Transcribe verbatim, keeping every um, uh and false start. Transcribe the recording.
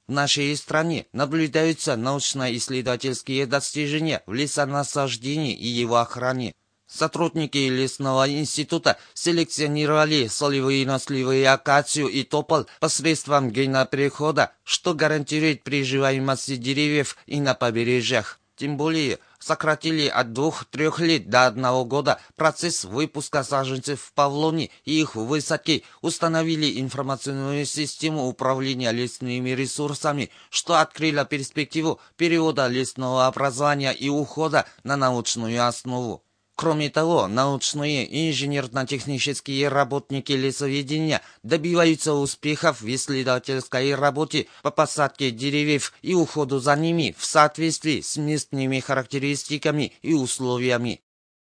В нашей стране наблюдаются научно-исследовательские достижения в лесонасаждении и его охране. Сотрудники лесного института селекционировали солевыносливые акацию и тополь посредством геноперехода, что гарантирует приживаемость деревьев и на побережьях. Тем более, сократили от двух-трех лет до одного года процесс выпуска саженцев в павлоне и их высадки, установили информационную систему управления лесными ресурсами, что открыло перспективу перевода лесного образования и ухода на научную основу. Кроме того, научные и инженерно-технические работники лесоведения добиваются успехов в исследовательской работе по посадке деревьев и уходу за ними в соответствии с местными характеристиками и условиями.